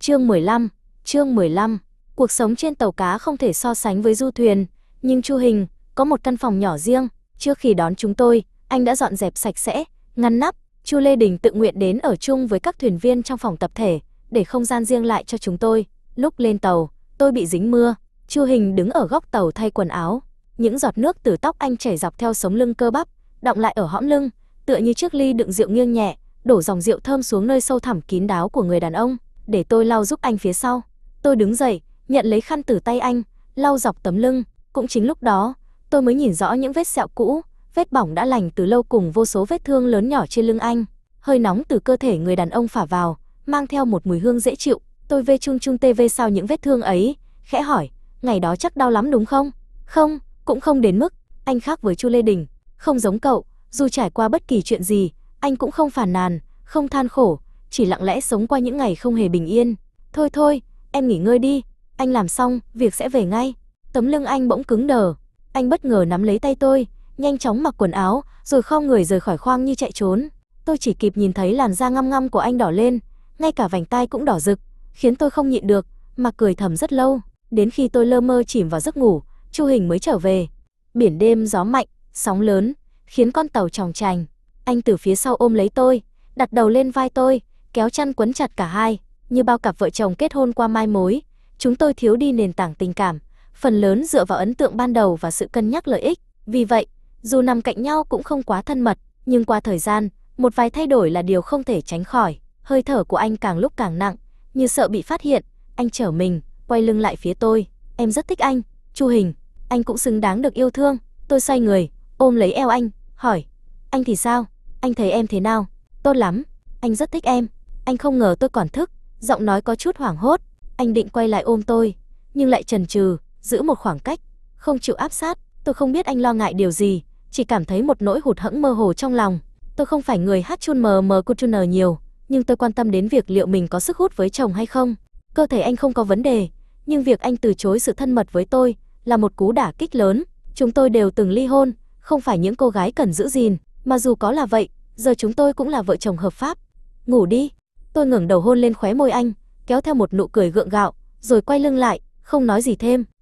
Chương 15. Cuộc sống trên tàu cá không thể so sánh với du thuyền, nhưng Chu Hình có một căn phòng nhỏ riêng. Trước khi đón chúng tôi, anh đã dọn dẹp sạch sẽ, ngăn nắp. Chu Lê Đình tự nguyện đến ở chung với các thuyền viên trong phòng tập thể, để không gian riêng lại cho chúng tôi. Lúc lên tàu, tôi bị dính mưa. Chu Hình đứng ở góc tàu thay quần áo. Những giọt nước từ tóc anh chảy dọc theo sống lưng cơ bắp, đọng lại ở hõm lưng, tựa như chiếc ly đựng rượu nghiêng nhẹ, đổ dòng rượu thơm xuống nơi sâu thẳm kín đáo của người đàn ông. Để tôi lau giúp anh phía sau. Tôi đứng dậy, nhận lấy khăn từ tay anh, lau dọc tấm lưng. Cũng chính lúc đó, tôi mới nhìn rõ những vết sẹo cũ, vết bỏng đã lành từ lâu cùng vô số vết thương lớn nhỏ trên lưng anh. Hơi nóng từ cơ thể người đàn ông phả vào, mang theo một mùi hương dễ chịu. Tôi vê chung chung tê vê sau những vết thương ấy, khẽ hỏi, ngày đó chắc đau lắm đúng không? Không, cũng không đến mức. Anh khác với Chu Lê Đình, không giống cậu, dù trải qua bất kỳ chuyện gì, anh cũng không phàn nàn, không than khổ, chỉ lặng lẽ sống qua những ngày không hề bình yên. Thôi thôi, em nghỉ ngơi đi, anh làm xong, việc sẽ về ngay. Tấm lưng anh bỗng cứng đờ, anh bất ngờ nắm lấy tay tôi, nhanh chóng mặc quần áo, rồi khom người rời khỏi khoang như chạy trốn. Tôi chỉ kịp nhìn thấy làn da ngăm ngăm của anh đỏ lên, ngay cả vành tai cũng đỏ rực, khiến tôi không nhịn được, mà cười thầm rất lâu. Đến khi tôi lơ mơ chìm vào giấc ngủ, Chu Hình mới trở về. Biển đêm gió mạnh, sóng lớn, khiến con tàu chòng chành. Anh từ phía sau ôm lấy tôi, đặt đầu lên vai tôi, kéo chăn quấn chặt cả hai. Như bao cặp vợ chồng kết hôn qua mai mối, chúng tôi thiếu đi nền tảng tình cảm, phần lớn dựa vào ấn tượng ban đầu và sự cân nhắc lợi ích. Vì vậy, dù nằm cạnh nhau cũng không quá thân mật, nhưng qua thời gian, một vài thay đổi là điều không thể tránh khỏi. Hơi thở của anh càng lúc càng nặng, như sợ bị phát hiện. Anh trở mình, quay lưng lại phía tôi. Em rất thích anh, Chu Hình, anh cũng xứng đáng được yêu thương. Tôi xoay người, ôm lấy eo anh, hỏi, anh thì sao? Anh thấy em thế nào? Tốt lắm, anh rất thích em. Anh không ngờ tôi còn thức, giọng nói có chút hoảng hốt. Anh định quay lại ôm tôi, nhưng lại chần chừ, giữ một khoảng cách, không chịu áp sát. Tôi không biết anh lo ngại điều gì, chỉ cảm thấy một nỗi hụt hẫng mơ hồ trong lòng. Tôi không phải người hát chun mờ mờ cu chun nhiều, nhưng tôi quan tâm đến việc liệu mình có sức hút với chồng hay không. Cơ thể anh không có vấn đề, nhưng việc anh từ chối sự thân mật với tôi là một cú đả kích lớn. Chúng tôi đều từng ly hôn, không phải những cô gái cần giữ gìn, mà dù có là vậy, giờ chúng tôi cũng là vợ chồng hợp pháp. Ngủ đi. Tôi ngẩng đầu hôn lên khóe môi anh, kéo theo một nụ cười gượng gạo, rồi quay lưng lại, không nói gì thêm.